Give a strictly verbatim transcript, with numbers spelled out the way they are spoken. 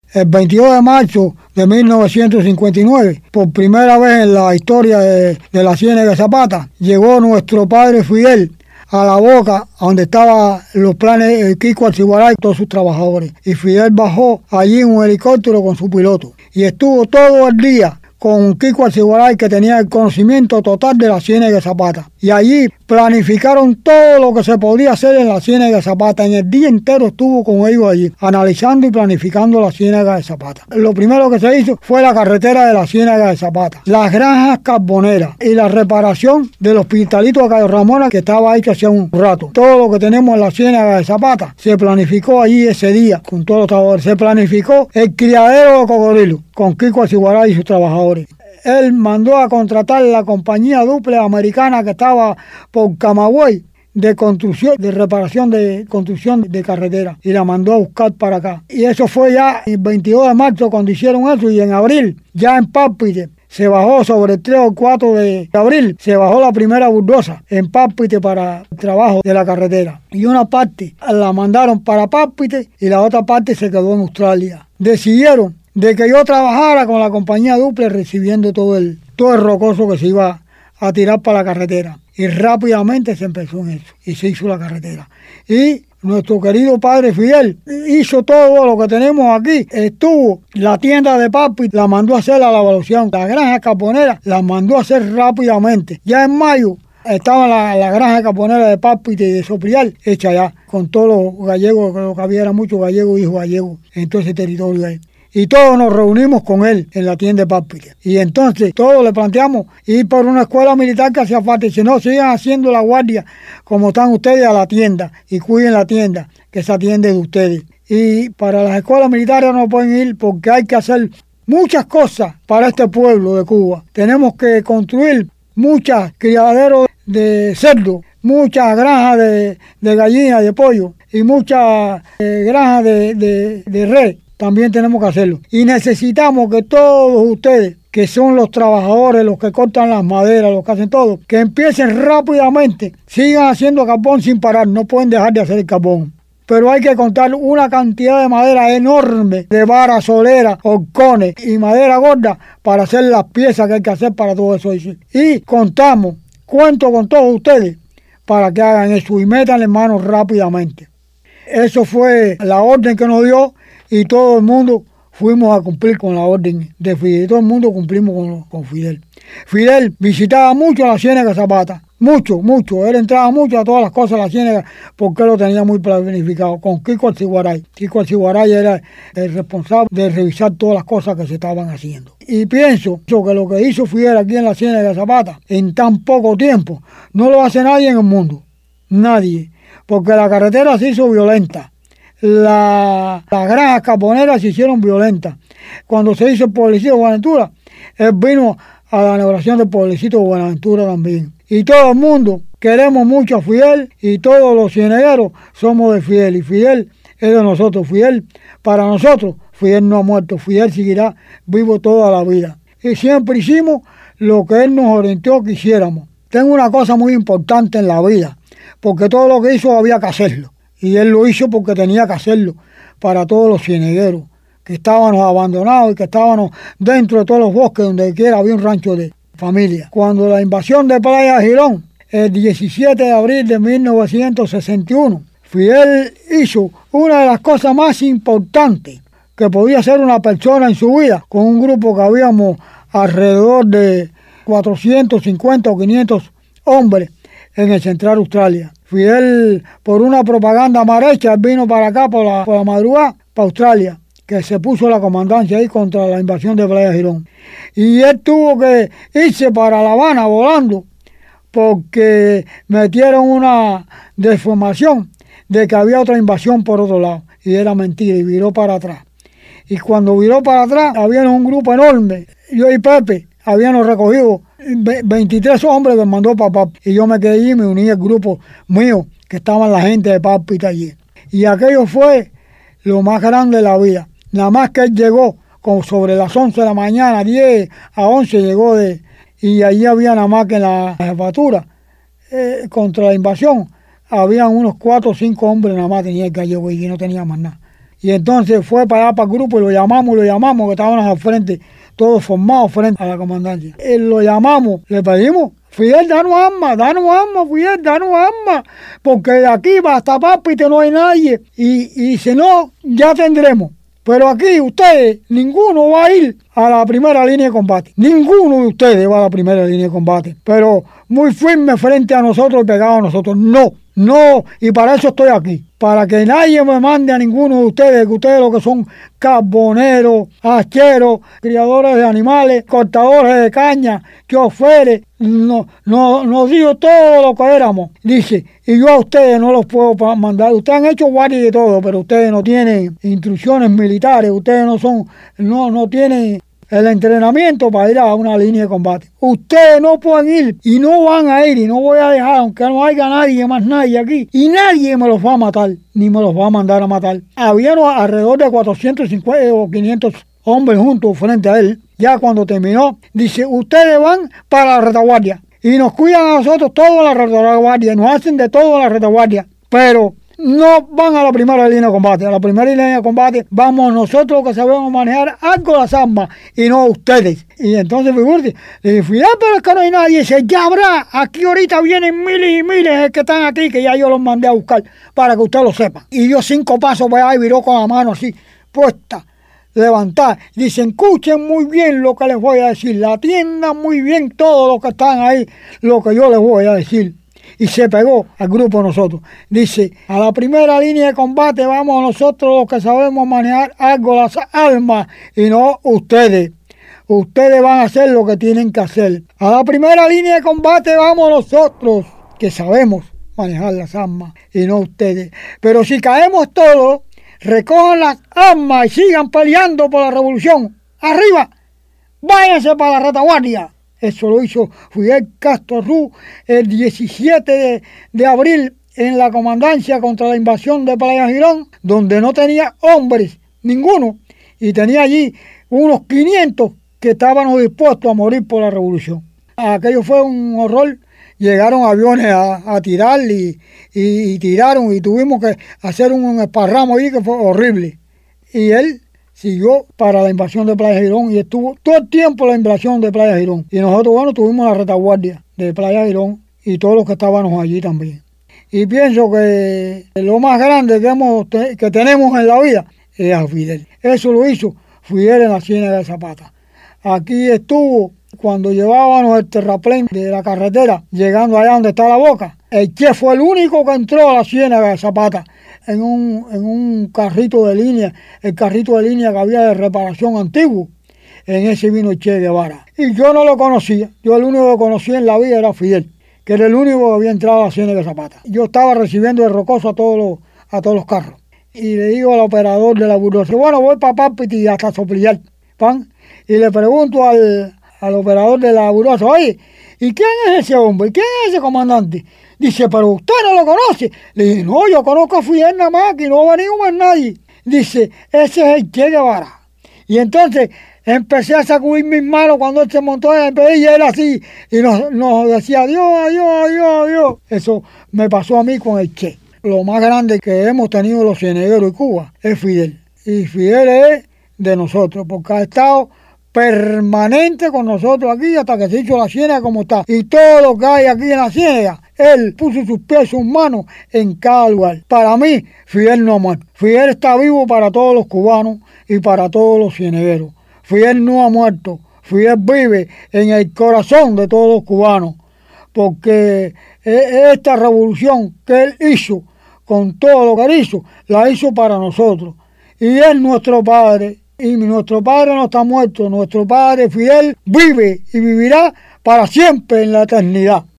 El veintidós de marzo de mil novecientos cincuenta y nueve, por primera vez en la historia de, de la Ciénaga de Zapata, llegó nuestro padre Fidel a La Boca, donde estaban los planes de Kiko Alcibaray y todos sus trabajadores. Y Fidel bajó allí en un helicóptero con su piloto. Y estuvo todo el día con Kiko Alcibaray, que tenía el conocimiento total de la Ciénaga de Zapata. Y allí planificaron todo lo que se podía hacer en la Ciénaga de Zapata. En el día entero estuvo con ellos allí, analizando y planificando la Ciénaga de Zapata. Lo primero que se hizo fue la carretera de la Ciénaga de Zapata, las granjas carboneras y la reparación del hospitalito de Cayo Ramona, que estaba hecho hace un rato. Todo lo que tenemos en la Ciénaga de Zapata se planificó allí ese día con todos los trabajadores. Se planificó el criadero de cocodrilos con Kiko Alcibaray y sus trabajadores. Él mandó a contratar la compañía Duple americana que estaba por Camagüey de construcción, de reparación de construcción de carretera, y la mandó a buscar para acá. Y eso fue ya el veintidós de marzo cuando hicieron eso, y en abril, ya en Pápite, se bajó sobre el tres o cuatro de abril, se bajó la primera bulldoza en Pápite para el trabajo de la carretera. Y una parte la mandaron para Pápite y la otra parte se quedó en Australia. Decidieron de que yo trabajara con la compañía Duple recibiendo todo el, todo el rocoso que se iba a tirar para la carretera. Y rápidamente se empezó en eso y se hizo la carretera. Y nuestro querido padre Fidel hizo todo lo que tenemos aquí. Estuvo la tienda de papi, la mandó a hacer a la evaluación. La granja caponera la mandó a hacer rápidamente. Ya en mayo estaba la, la granja caponera de papi y de Soprial hecha ya, con todos los gallegos, creo que había muchos gallegos, hijos gallegos en todo ese territorio ahí. Y todos nos reunimos con él en la tienda de Pápite. Y entonces todos le planteamos ir por una escuela militar que hacía falta. Y si no, sigan haciendo la guardia como están ustedes a la tienda. Y cuiden la tienda, que esa tienda es de ustedes. Y para las escuelas militares no pueden ir porque hay que hacer muchas cosas para este pueblo de Cuba. Tenemos que construir muchas criaderos de cerdo, muchas granjas de, de gallinas, de pollo y muchas eh, granjas de, de, de res. También tenemos que hacerlo. Y necesitamos que todos ustedes, que son los trabajadores, los que cortan las maderas, los que hacen todo, que empiecen rápidamente, sigan haciendo carbón sin parar, no pueden dejar de hacer el carbón. Pero hay que contar una cantidad de madera enorme, de varas, soleras, horcones y madera gorda para hacer las piezas que hay que hacer para todo eso. Y contamos, cuento con todos ustedes para que hagan eso y metan en manos rápidamente. Eso fue la orden que nos dio. Y todo el mundo fuimos a cumplir con la orden de Fidel. Todo el mundo cumplimos con, con Fidel. Fidel visitaba mucho la Ciénaga de Zapata. Mucho, mucho. Él entraba mucho a todas las cosas de la Ciénaga porque él lo tenía muy planificado. Con Kiko Alcibaray. Kiko Alcibaray era el responsable de revisar todas las cosas que se estaban haciendo. Y pienso que lo que hizo Fidel aquí en la Ciénaga de Zapata en tan poco tiempo no lo hace nadie en el mundo. Nadie. Porque la carretera se hizo violenta. La, las granjas caponeras se hicieron violentas. Cuando se hizo el pueblecito de Buenaventura, él vino a la inauguración del pueblecito de Buenaventura también. Y todo el mundo queremos mucho a Fidel y todos los cienegueros somos de Fidel. Y Fidel es de nosotros. Fidel, para nosotros, Fidel no ha muerto. Fidel seguirá vivo toda la vida. Y siempre hicimos lo que él nos orientó que hiciéramos. Tengo una cosa muy importante en la vida, porque todo lo que hizo había que hacerlo. Y él lo hizo porque tenía que hacerlo para todos los cienegueros que estábamos abandonados y que estábamos dentro de todos los bosques donde quiera había un rancho de familia. Cuando la invasión de Playa Girón, el diecisiete de abril de mil novecientos sesenta y uno, Fidel hizo una de las cosas más importantes que podía hacer una persona en su vida, con un grupo que habíamos alrededor de cuatrocientos cincuenta o quinientos hombres en el Central Australia. Fidel, por una propaganda mal hecha, vino para acá por la, por la madrugada, para Australia, que se puso la comandancia ahí contra la invasión de Playa Girón. Y él tuvo que irse para La Habana volando, porque metieron una deformación de que había otra invasión por otro lado. Y era mentira, y viró para atrás. Y cuando viró para atrás, había un grupo enorme. Yo y Pepe habíamos recogido veintitrés hombres que mandó papá. Y yo me quedé allí y me uní al grupo mío, que estaban la gente de Pápita allí. Y aquello fue lo más grande de la vida. Nada más que él llegó como sobre las once de la mañana, diez a once llegó de... Y allí había nada más que en la jefatura eh, contra la invasión. Habían unos cuatro o cinco hombres nada más tenía el gallego y no tenía más nada. Y entonces fue para allá, para el grupo, y lo llamamos, lo llamamos, que estábamos al frente, todos formados frente a la comandancia. Y lo llamamos, le pedimos, Fidel, danos armas, danos armas, Fidel, danos armas, porque de aquí hasta Pápite no hay nadie, y, y si no, ya tendremos. Pero aquí ustedes, ninguno va a ir a la primera línea de combate. Ninguno de ustedes va a la primera línea de combate. Pero muy firme frente a nosotros y pegado a nosotros. No, no, y para eso estoy aquí. Para que nadie me mande a ninguno de ustedes, que ustedes lo que son carboneros, hacheros, criadores de animales, cortadores de caña, choferes, no, no, nos dijo todo lo que éramos. Dice, y yo a ustedes no los puedo mandar. Ustedes han hecho guardia de todo, pero ustedes no tienen instrucciones militares, ustedes no son, no, no tienen el entrenamiento para ir a una línea de combate. Ustedes no pueden ir y no van a ir y no voy a dejar, aunque no haya nadie más nadie aquí, y nadie me los va a matar, ni me los va a mandar a matar. Había alrededor de cuatrocientos cincuenta o quinientos hombres juntos frente a él. Ya cuando terminó, dice, ustedes van para la retaguardia y nos cuidan a nosotros toda la retaguardia, nos hacen de todo la retaguardia, pero no van a la primera línea de combate. A la primera línea de combate vamos nosotros que sabemos manejar algo las armas y no ustedes. Y entonces figúrate, le dije, Fidel, pero es que no hay nadie. Dice, ya habrá, aquí ahorita vienen miles y miles que están aquí, que ya yo los mandé a buscar para que usted lo sepa. Y dio cinco pasos para allá y viró con la mano así, puesta, levantada. Dicen, escuchen muy bien lo que les voy a decir, la atiendan muy bien todos los que están ahí, lo que yo les voy a decir. Y se pegó al grupo nosotros. Dice, a la primera línea de combate vamos nosotros los que sabemos manejar algo las armas y no ustedes. Ustedes van a hacer lo que tienen que hacer. A la primera línea de combate vamos nosotros que sabemos manejar las armas y no ustedes. Pero si caemos todos, recojan las armas y sigan peleando por la revolución. ¡Arriba! ¡Váyanse para la retaguardia! Eso lo hizo Fidel Castro Ruz el diecisiete de, de abril en la comandancia contra la invasión de Playa Girón, donde no tenía hombres, ninguno, y tenía allí unos quinientos que estaban dispuestos a morir por la revolución. Aquello fue un horror. Llegaron aviones a, a tirar y, y, y tiraron y tuvimos que hacer un esparramo ahí que fue horrible. Y él siguió para la invasión de Playa Girón y estuvo todo el tiempo la invasión de Playa Girón. Y nosotros, bueno, tuvimos la retaguardia de Playa Girón y todos los que estábamos allí también. Y pienso que lo más grande que, hemos, que tenemos en la vida es a Fidel. Eso lo hizo Fidel en la Ciénaga de Zapata. Aquí estuvo cuando llevábamos el terraplén de la carretera, llegando allá donde está la boca. El Che fue el único que entró a la Ciénaga de Zapata en un, en un carrito de línea, el carrito de línea que había de reparación antiguo. En ese vino el Che Guevara. Y yo no lo conocía, yo el único que conocía en la vida era Fidel, que era el único que había entrado a la Ciénaga de Zapata. Yo estaba recibiendo de Rocoso a todos los, a todos los carros. Y le digo al operador de la burrosa, bueno, voy para Pápite y hasta Soplillar, pan. Y le pregunto al, al operador de la burrosa, oye, ¿y quién es ese hombre? ¿Quién es ese comandante? Dice, pero usted no lo conoce. Le dije, no, yo conozco a Fidel nada más, que no ha venido más nadie. Dice, ese es el Che Guevara. Y entonces empecé a sacudir mis manos cuando él se montó en el pedido y él así, y nos, nos decía, adiós, adiós, adiós, adiós. Eso me pasó a mí con el Che. Lo más grande que hemos tenido los cienegueros y Cuba es Fidel. Y Fidel es de nosotros, porque ha estado permanente con nosotros aquí hasta que se hizo la ciénaga como está. Y todo lo que hay aquí en la ciénaga, él puso sus pies, sus manos en cada lugar. Para mí, Fidel no ha muerto. Fidel está vivo para todos los cubanos y para todos los cienegueros. Fidel no ha muerto. Fidel vive en el corazón de todos los cubanos. Porque esta revolución que él hizo, con todo lo que hizo, la hizo para nosotros. Y es nuestro padre. Y nuestro padre no está muerto, nuestro padre Fidel vive y vivirá para siempre en la eternidad.